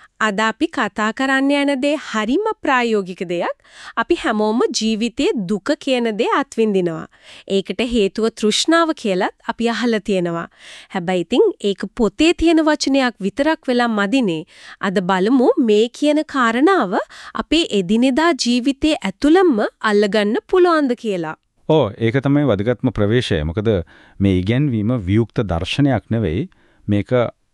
අද අපි කතා කරන්න යන දේ හරිම ප්‍රායෝගික දෙයක්. අපි හැමෝම ජීවිතයේ දුක කියන දේ අත්විඳිනවා. ඒකට හේතුව තෘෂ්ණාව කියලාත් අපි අහලා තියෙනවා. හැබැයි ඉතින් ඒක පොතේ තියෙන වචනයක් විතරක් වෙලා මදිනේ. අද බලමු මේ කියන කාරණාව අපේ එදිනෙදා ජීවිතයේ ඇතුළම අල්ලගන්න පුළුවන්ද කියලා. ඒක තමයි වැදගත්ම ප්‍රවේශය. මොකද මේ ඉගැන්වීම වියුක්ත දර්ශනයක් නෙවෙයි. මේක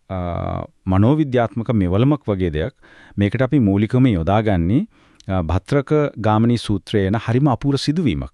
මනෝවිද්‍යාත්මක මෙවලමක් වගේ දෙයක්. මේකට අපි මූලිකවම යොදාගන්නේ භත්‍රක ගාමිනී සූත්‍රයේ යන හරිම අපූර්ව සිදුවීමක්.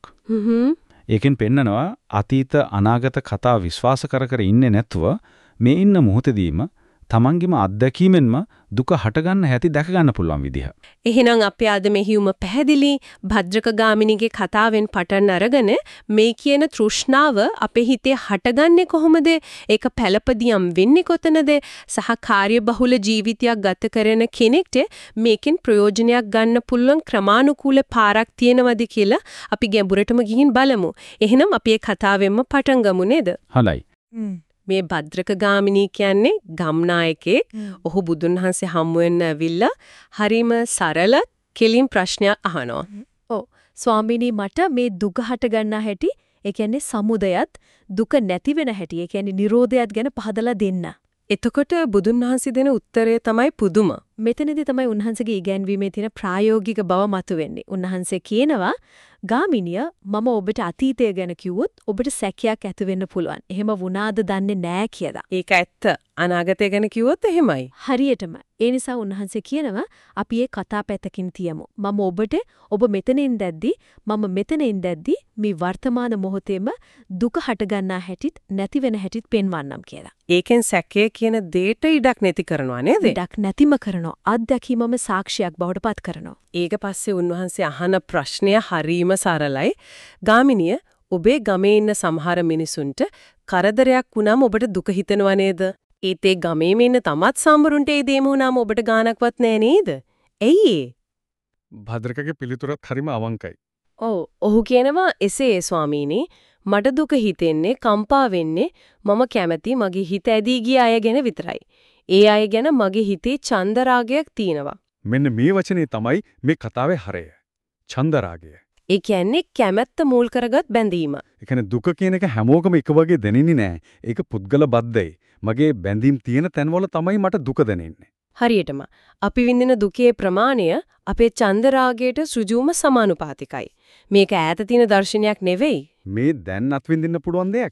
ඒකෙන් පෙන්නනවා අතීත අනාගත කතා විශ්වාස කර ඉන්නේ නැතුව මේ ඉන්න මොහොතදීම තමන්ගේම අත්දැකීමෙන්ම දුක හටගන්න හැටි දැක ගන්න පුළුවන් විදිහ. එහෙනම් අපි අද මෙහිම පැහැදිලි භද්‍රක ගාමිනීගේ කතාවෙන් පටන් අරගෙන මේ කියන තෘෂ්ණාව අපේ හිතේ හටගන්නේ කොහොමද? ඒක පළපදියම් වෙන්නේ කොතනද? සහ කාර්යබහුල ජීවිතයක් ගත කරන කෙනෙක්ට මේකෙන් ප්‍රයෝජනයක් ගන්න පුළුවන් ක්‍රමානුකූල පාරක් තියෙනවද කියලා අපි ගැඹුරටම ගිහින් බලමු. එහෙනම් අපි මේ කතාවෙන්ම පටන් ගමු නේද? හොඳයි. මේ භද්‍රක ගාමිනී කියන්නේ ගම්නායකයෙක්. ඔහු බුදුන් වහන්සේ හමු වෙන්න ඇවිල්ලා හරිම සරල කෙලින් ප්‍රශ්නයක් අහනවා. ස්වාමීනි මට මේ දුක හට ගන්නා හැටි, ඒ කියන්නේ සමුදයත් දුක නැති වෙන හැටි, ඒ කියන්නේ නිරෝධයත් ගැන පහදලා දෙන්න. එතකොට බුදුන් වහන්සේ දෙන උත්තරය තමයි පුදුම. මෙතනදී තමයි උන්වහන්සේගේ ඉගැන්වීමේ තියෙන ප්‍රායෝගික බව මතුවෙන්නේ. උන්වහන්සේ කියනවා ගාමිනිය මම ඔබට අතීතය ගැන කිව්වොත් ඔබට සැකයක් ඇති වෙන්න පුළුවන්. එහෙම වුණාද දන්නේ නැහැ කියලා. ඒක ඇත්ත. අනාගතය ගැන කිව්වොත් එහෙමයි. හරියටම. ඒ නිසා උන්වහන්සේ කියනවා අපි මේ කතා පැත්තකින් තියමු. මම ඔබට ඔබ මෙතන ඉඳද්දි මම මෙතන ඉඳද්දි මේ වර්තමාන මොහොතේම දුක හට ගන්නා හැටිත් නැති වෙන හැටිත් පෙන්වන්නම් කියලා. ඒකෙන් සැකය කියන දෙයට ඉඩක් නැති කරනවා නේද? ඉඩක් නැතිම කරනවා. අත්දැකීමම සාක්ෂියක් බවට පත් කරනවා. ඒක පස්සේ උන්වහන්සේ අහන ප්‍රශ්නය හරීම සරලයි. ගාමිනිය ඔබේ ගමේ ඉන්න සමහර මිනිසුන්ට කරදරයක් වුණාම ඔබට දුක හිතෙනව නේද? ඒත් ඒ ගමේම ඉන්න තමත් සම්බරුන්ට ඒ දේම වුණාම ඔබට ගානක්වත් නෑ නේද? ඇයි ඒ? භද්‍රකගේ පිළිතුරත් හරිම අවංකයි. ඔහු කියනවා එසේ ස්වාමීනි මට දුක හිතෙන්නේ කම්පා වෙන්නේ මම කැමති මගේ හිත ඇදී ගිය අය ගැන විතරයි. ඒ අය ගැන මගේ හිතේ චන්දරාගයක් තියෙනවා. මෙන්න මේ වචනේ තමයි මේ කතාවේ හරය. චන්දරාගය. ඒ කියන්නේ කැමැත්ත මූල් කරගත් බැඳීම. ඒ කියන්නේ දුක කියන එක හැමෝගම එක වගේ දැනෙන්නේ නැහැ. ඒක පුද්ගල බද්ධයි. මගේ බැඳීම් තියෙන තැන්වල තමයි මට දුක දැනෙන්නේ. හරියටම අපි විඳින දුකේ ප්‍රමාණය අපේ චන්දරාගයට සෘජුවම සමානුපාතිකයි. මේක ඈත තියෙන දර්ශනයක් නෙවෙයි. මේ දැන් අත්විඳින්න පුළුවන් දෙයක්.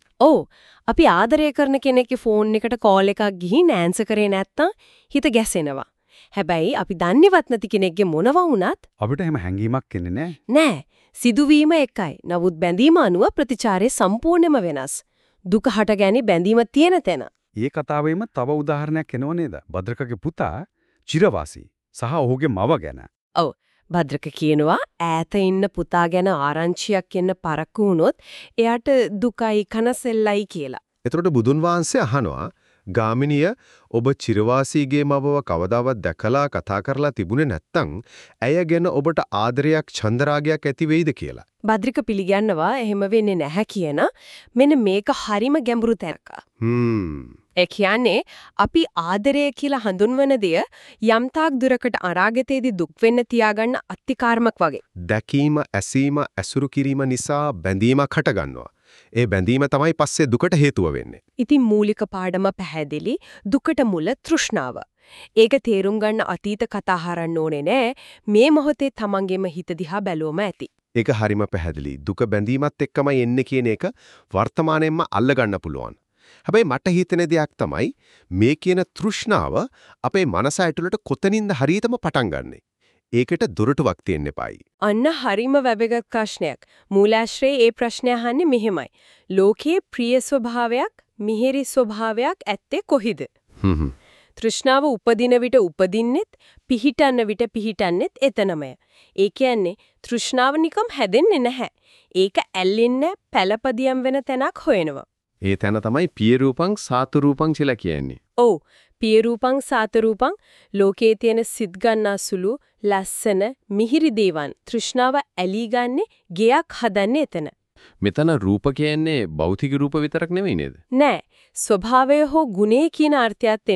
අපි ආදරය කරන කෙනෙක්ගේ ෆෝන් එකට කෝල් එකක් ගිහින් ආන්සර් කරේ නැත්තම් හිත ගැසෙනවා. හැබැයි අපි දන්නේවත් නැති කෙනෙක්ගේ මොනවා වුණත් අපිට එහෙම හැඟීමක් එන්නේ නැහැ. නෑ. සිදුවීම එකයි. නමුත් බැඳීම අනුව ප්‍රතිචාරය සම්පූර්ණයෙන්ම වෙනස්. දුක හටගන්නේ බැඳීම තියෙන තැන. ඒ කතාවෙම තව උදාහරණයක් එනව නේද? භද්‍රකගේ පුතා චිරවාසී සහ ඔහුගේ මව ගැන. භද්‍රක කියනවා ඈත ඉන්න පුතා ගැන ආරංචියක් එන්න පරක්කු වුණොත් එයාට දුකයි කනසෙල්ලයි කියලා. එතකොට බුදුන් වහන්සේ අහනවා ගාමිනිය ඔබ චිරවාසීගේ මවව කවදාවත් දැකලා කතා කරලා තිබුණේ නැත්නම් ඇය ගැන ඔබට ආදරයක් චන්දරාගයක් ඇති වෙයිද කියලා. භද්‍රික පිළිගන්නවා එහෙම වෙන්නේ නැහැ කියන මෙන්න මේක හරිම ගැඹුරු තැනක. ඒ කියන්නේ අපි ආදරය කියලා හඳුන්වන දෙය යම්තාක් දුරකට අනාගතයේදී දුක් වෙන්න තියාගන්න අත්තිකාරමක් වගේ. දැකීම, ඇසීම, ඇසුරු කිරීම නිසා බැඳීමක් හටගන්නවා. ඒ බැඳීම තමයි පස්සේ දුකට හේතුව වෙන්නේ. ඉතින් මූලික පාඩම පැහැදිලි. දුකට මුල තෘෂ්ණාව. ඒක තේරුම් ගන්න අතීත කතා හරන්න ඕනේ නෑ. මේ මොහොතේ තමන්ගේම හිත දිහා බැලුවම ඇති. ඒක හරිම පැහැදිලි. දුක බැඳීමත් එක්කමයි එන්නේ කියන එක වර්තමානයෙන්ම අල්ල ගන්න පුළුවන්. හැබැයි මට හිතෙන දෙයක් තමයි මේ කියන තෘෂ්ණාව අපේ මනස ඇතුළට කොතනින්ද හරියටම පටන් ගන්නෙ. ඒකට දොරටුවක් තියෙන්න එපායි. අන්න හරිම වැදගත් ප්‍රශ්නයක්. මූලාශ්‍රයේ ඒ ප්‍රශ්නය අහන්නේ මෙහෙමයි. ලෝකයේ ප්‍රිය ස්වභාවයක්, මිහිරි ස්වභාවයක් ඇත්තේ කොහිද? තෘෂ්ණාව උපදින විට උපදින්නෙත්, පිහිටන්න විට පිහිටන්නෙත් එතනමය. ඒ කියන්නේ තෘෂ්ණාව නිකම් හැදෙන්නේ නැහැ. ඒක ඇල්ලෙන්නේ පළපදියම් වෙන තැනක් හොයනවා. ඒ තැන තමයි පිය රූපං සාතු රූපං කියලා කියන්නේ. පිය රූපං සාත රූපං ලෝකයේ තියෙන සිත් ගන්නා සුළු ලස්සන මිහිරි දේවන් තෘෂ්ණාව ඇලී ගන්නේ ගයක් හදන්නේ එතන. මෙතන රූප කියන්නේ භෞතික රූප විතරක් නෙවෙයි නේද? නෑ. ස්වභාවය හෝ ගුණේ කියන අර්ථයත් එනවා.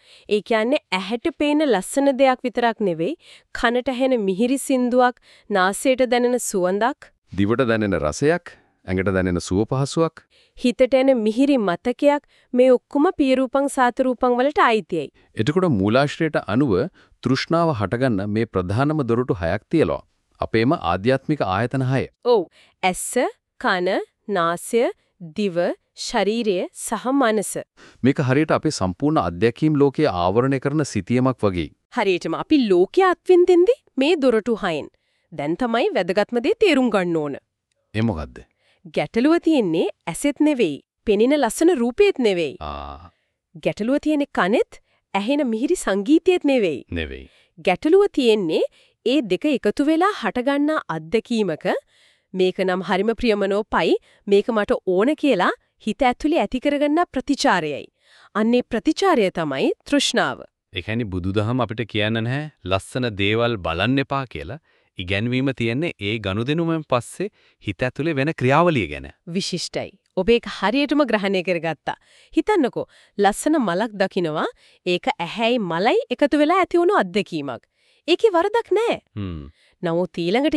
ඒ කියන්නේ ඇහැට පේන ලස්සන දෙයක් විතරක් නෙවෙයි, කනට ඇහෙන මිහිරි සින්දුවක්, නාසයට දැනෙන සුවඳක්, දිවට දැනෙන රසයක්, ඇඟට දැනෙන සුව පහසුවක්. හිතට එන මිහිරි මතකයක් මේ ඔක්කොම පියරූපං සාතරූපං වලට අයිතියි. එතකොට මූලාශ්‍රයට අනුව තෘෂ්ණාව හටගන්න මේ ප්‍රධානම දොරටු 6ක් තියෙනවා. අපේම ආධ්‍යාත්මික ආයතන 6. ඔව්. ඇස, කන, නාසය, දිව, ශරීරය සහ මනස. මේක හරියට අපේ සම්පූර්ණ අධ්‍යක්ීම් ලෝකයේ ආවරණය කරන සිතියමක් වගේ. හරියටම අපි ලෝකයේ අත්විඳින්දි මේ දොරටු 6න්. දැන් තමයි වැදගත්ම දේ තේරුම් ගන්න ඕන. ඒ මොකද්ද? ගැටලුව තියෙන්නේ ඇසෙත් නෙවෙයි, පෙනෙන ලස්සන රූපෙත් නෙවෙයි. ගැටලුව තියෙන්නේ කනෙත්, ඇහෙන මිහිරි සංගීතයේත් නෙවෙයි. ගැටලුව තියෙන්නේ ඒ දෙක එකතු වෙලා හටගන්නා අත්දැකීමක මේක නම් හරිම ප්‍රියමනෝපයි, මේක මට ඕන කියලා හිත ඇතුලේ ඇති කරගන්න ප්‍රතිචාරයයි. අන්නේ ප්‍රතිචාරය තමයි තෘෂ්ණාව. ඒ කියන්නේ බුදුදහම අපිට කියන්න නැහැ ලස්සන දේවල් බලන්න එපා කියලා. ඉගැන්වීම තියන්නේ ඒ ගනුදෙනුවෙන් පස්සේ හිත ඇතුලේ වෙන ක්‍රියාවලිය ගැන. විශිෂ්ටයි. ඔබ ඒක හරියටම ග්‍රහණය කරගත්තා. හිතන්නකෝ, ලස්සන මලක් දකිනවා, ඒක ඇහැයි මලයි එකතු වෙලා ඇති වුණු අත්දැකීමක්. ඒකේ වරදක් නැහැ. නමුත් ඊළඟට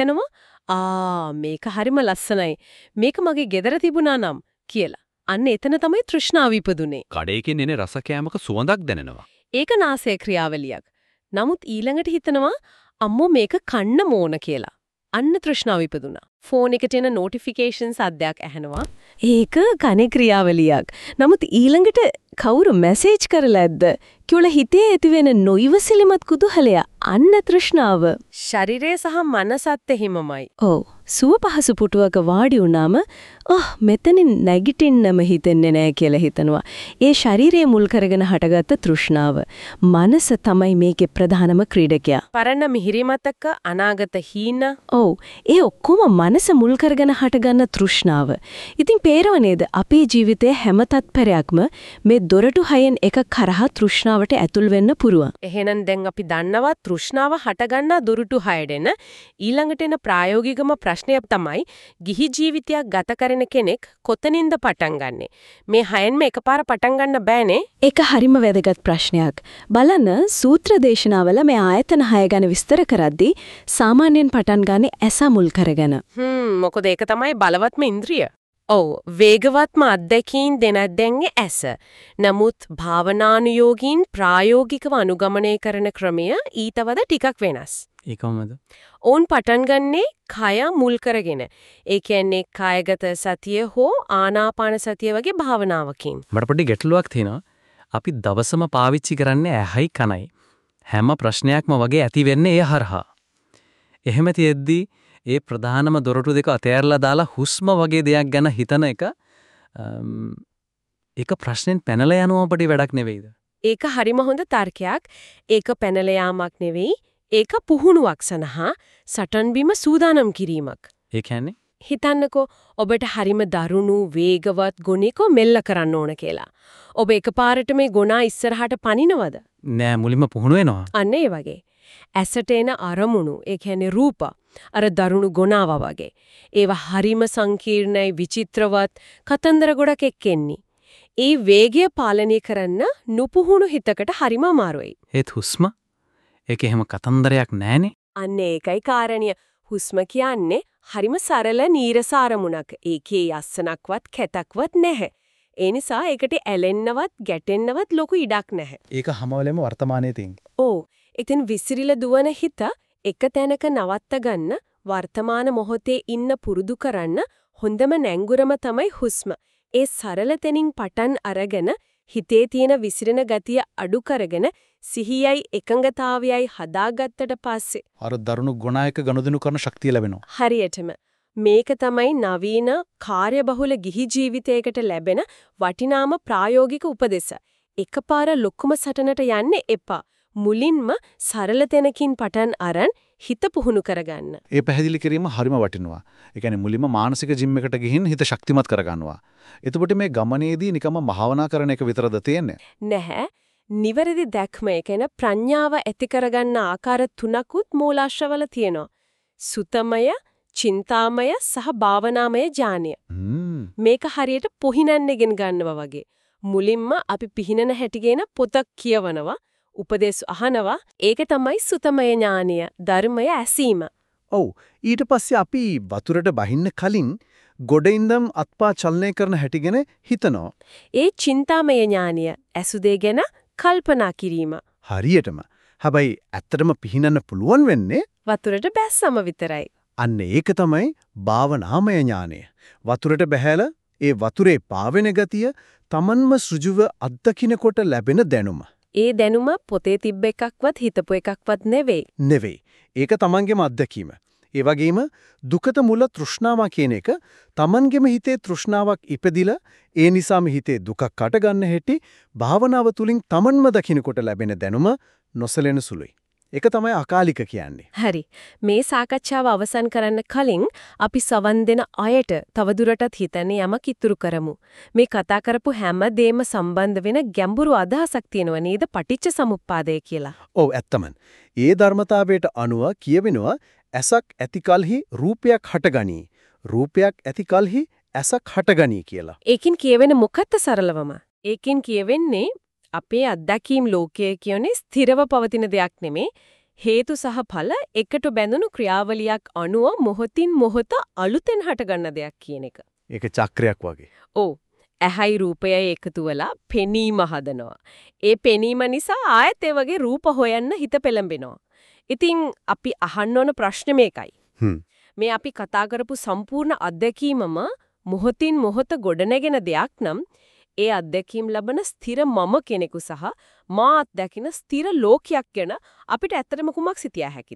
හිතනවා මේක හරිම ලස්සනයි. මේක මගේ ගෙදර තිබුණා නම් කියලා. අන්න එතන තමයි තෘෂ්ණාව ඉපදුනේ. කඩේකින් එන රස කෑමක සුවඳක් දැනෙනවා. ඒක නාසයේ ක්‍රියාවලියක්. නමුත් ඊළඟට හිතනවා අම්මෝ මේක කන්න ඕන කියලා. අන්න තෘෂ්ණාව ඉපදුනා. ෆෝන් එකට එන නොටිෆිකේෂන්ස් අද්දයක් ඇහෙනවා. ඒක කනේ ක්‍රියාවලියක්. නමුත් ඊළඟට කවුරු මැසේජ් කරලා ඇද්ද කියලා හිතේ ඇතිවෙන නොයිවසිලිමත් කුතුහලය අන්න තෘෂ්ණාව. ශරීරය සහ මනසත් එහෙමමයි. ඔව්. සුව පහසු පුටුවක වාඩි වුණාම මෙතනින් නැගිටින්නම හිතෙන්නේ නැහැ කියලා හිතනවා. ඒ ශරීරය මුල් කරගෙන හටගත්ත තෘෂ්ණාව. මනස තමයි මේකේ ප්‍රධානම ක්‍රීඩකයා. පරණ මිහිරි මතක, අනාගත හීන. ඔව්. ඒ ඔක්කොම මනස මුල් කරගෙන හටගන්න තෘෂ්ණාව. ඉතින් පේරව නේද අපේ ජීවිතයේ හැම තත්පරයක්ම මේ දොරටු 6න් එකක් කරහා තෘෂ්ණාවට ඇතුල් වෙන්න පුරුවන්. එහෙනම් දැන් අපි දන්නවා තෘෂ්ණාව හටගන්නා දොරටු 6ෙන් ඊළඟට එන ප්‍රායෝගිකම ප්‍රශ්නය තමයි ගිහි ජීවිතයක් ගත කරන කෙනෙක් කොතනින්ද පටන් ගන්නෙ? මේ 6න්ම එකපාර පටන් ගන්න බෑනේ. ඒක හරිම වැදගත් ප්‍රශ්නයක්. බලන්න සූත්‍ර දේශනාවල මේ ආයතන 6 ගැන විස්තර කරද්දී සාමාන්‍යයෙන් පටන් ගන්නේ ඇස මුල් කරගෙන. මොකද ඒක තමයි බලවත්ම ඉන්ද්‍රිය. ඔව්, වේගවත්ම අත්දැකීම් දෙන්නේ ඇස. නමුත් භාවනානුයෝගීන් ප්‍රායෝගිකව අනුගමනය කරන ක්‍රමය ඊට වඩා ටිකක් වෙනස්. ඒ කොහොමද? ඕන් පටන් ගන්නේ කය මුල් කරගෙන. ඒ කියන්නේ කායගත සතිය හෝ ආනාපාන සතිය වගේ භාවනාවකින්. මට පොඩි ගැටලුවක් තියෙනවා. අපි දවසම පාවිච්චි කරන්නේ ඇහයි කනයි. හැම ප්‍රශ්නයක්ම වගේ ඇති වෙන්නේ ඒ හරහා. එහෙම තියෙද්දී ඒ ප්‍රධානම දොරටු දෙක අතෑරලා දාලා හුස්ම වගේ දෙයක් ගැන හිතන එක ඒක ප්‍රශ්නෙන් පැනලා යනවා අපිට වැඩක් නෙවෙයිද? ඒක හරිම හොඳ තර්කයක්. ඒක පැනලා යාමක් නෙවෙයි. ඒක පුහුණුවක් සනහා සටන් බිම සූදානම් කිරීමක්. ඒ කියන්නේ හිතන්නකෝ ඔබට හරිම දරුණු වේගවත් ගුණික මෙල්ල කරන්න ඕන කියලා. ඔබ එකපාරට මේ ගුණා ඉස්සරහට පනිනවද? නෑ, මුලින්ම පුහුණු වෙනවා. අන්න ඒ වගේ. ඇසට එන අරමුණු, ඒ කියන්නේ රූප, අර දරුණු ගුණාව වගේ. ඒවා හරිම සංකීර්ණයි, විචිත්‍රවත්, කතන්දර ගොඩක් එක්කෙන්නේ. ඒ වේගය පාලනය කරන්න නුපුහුණු හිතකට හරිම අමාරුයි. ඒත් හුස්ම ඒක එහෙම කතන්දරයක් නෑනේ. අන්න ඒකයි කාරණිය. හුස්ම කියන්නේ හරිම සරල නීරස අරමුණක්. ඒකේ යස්සනක්වත් කැතක්වත් නැහැ. ඒ නිසා ඒකට ඇලෙන්නවත් ගැටෙන්නවත් ලොකු ඉඩක් නැහැ. ඒක හැමවෙලෙම වර්තමානයේ තියෙන. ඔව්. ඉතින් විසිරිලා දුවන හිත එක තැනක නවත්ත ගන්න, වර්තමාන මොහොතේ ඉන්න පුරුදු කරන්න හොඳම නැංගුරම තමයි හුස්ම. ඒ සරල තැනින් පටන් අරගෙන හිතේ තියෙන විසිරෙන ගතිය අඩු කරගෙන සිහියයි එකඟතාවයයි හදාගත්තට පස්සේ අර දරුණු ගුණායක ගනුදෙනු කරන ශක්තිය ලැබෙනවා. හරියටම මේක තමයි නවීන කාර්යබහුල ගිහි ජීවිතයකට ලැබෙන වටිනාම ප්‍රායෝගික උපදෙස. එකපාර ලොකුම සටනට යන්න එපා. මුලින්ම සරල තැනකින් පටන් අරන් හිත පුහුණු කරගන්න. ඒ පැහැදිලි කිරීම හරිම වටිනවා. ඒ කියන්නේ මුලින්ම මානසික ජිම් එකට ගිහින් හිත ශක්තිමත් කරගන්නවා. එතකොට මේ ගමනේදී නිකම්ම භාවනා කරන එක විතරද තියෙන්නේ? නැහැ. නිවැරදි දැක්ම, ඒ කියන්නේ ප්‍රඥාව ඇති කරගන්න ආකාර තුනකුත් මූලාශ්‍රවල තියෙනවා. සුතමය, චින්තාමය සහ භාවනාමය ඥානය. මේක හරියට පොහිනන්නේගෙන ගන්නවා වගේ. මුලින්ම අපි පිහිනන හැටිගෙන පොතක් කියවනවා, උපදේශ අහනවා. ඒක තමයි සුතමය ඥානය, ධර්මය ඇසීම. ඔව්. ඊට පස්සේ අපි වතුරට බහින්න කලින් ගොඩින්දම් අත්පා චලනය කරන හැටිගෙන හිතනවා. ඒ චින්තාමය ඥානය ඇසුදේ ගැන කල්පනා කිරීම. හරියටම. හැබැයි ඇත්තටම පිහිනන්න පුළුවන් වෙන්නේ වතුරට බැස්සම විතරයි. අන්න ඒක තමයි භාවනාමය ඥානය. වතුරට බැහැලා ඒ වතුරේ පාවෙන ගතිය Tamanම සෘජුව අත්දකින්නකොට ලැබෙන දැනුම. ඒ දැනුම පොතේ තිබ්බ එකක්වත් හිතපු එකක්වත් නෙවෙයි. ඒක Tamanගේම අත්දැකීම. ඒ වගේම දුකත මුල තෘෂ්ණාව කියන එක Tamanගේම හිතේ තෘෂ්ණාවක් ඉපදිලා ඒ නිසාම හිතේ දුකක් අට ගන්න හැටි භාවනාව තුලින් Tamanම දකින්නකොට ලැබෙන දැනුම නොසලෙන සුළුයි. ඒක තමයි අකාලික කියන්නේ. හරි. මේ සාකච්ඡාව අවසන් කරන්න කලින් අපි සවන් දෙන අයට තවදුරටත් හිතන්නේ යමක් ඉතුරු කරමු. මේ කතා කරපු හැම දෙයක්ම සම්බන්ධ වෙන ගැඹුරු අදහසක් තියෙනව නේද පටිච්ච සමුප්පාදය කියලා. ඔව් ඇත්තම. ඒ ධර්මතාවයට අනුව කියවෙනවා ඇසක් ඇතිකල්හි රූපයක් හටගනී. රූපයක් ඇතිකල්හි ඇසක් හටගනී කියලා. ඒකින් කියවෙන මොකක්ද සරලවම? ඒකින් කියවෙන්නේ අපේ අත්දැකීම් ලෝකයේ කියන්නේ ස්ථිරව පවතින දෙයක් නෙමේ. හේතු සහ ඵල එකට බැඳුණු ක්‍රියාවලියක් අනුව මොහොතින් මොහොත අලුතෙන් හටගන්න දෙයක් කියන එක. ඒක චක්‍රයක් වගේ. ඔව්. ඇහයි රූපයයි එකතු වෙලා පෙනීම හදනවා. ඒ පෙනීම නිසා ආයෙත් ඒ වගේ රූප හොයන්න හිත පෙළඹෙනවා. ඉතින් අපි අහන්න ඕන ප්‍රශ්නේ මේකයි. මේ අපි කතා කරපු සම්පූර්ණ අත්දැකීමම මොහොතින් මොහොත ගොඩනැගෙන දෙයක් නම් ඒ අත්දැකීම් ලබන ස්ථිර මම කෙනෙකු සහ මා අත්දැකින ස්ථිර ලෝකයක් ගැන අපිට ඇත්තටම කුමක් සිතිය හැකිද?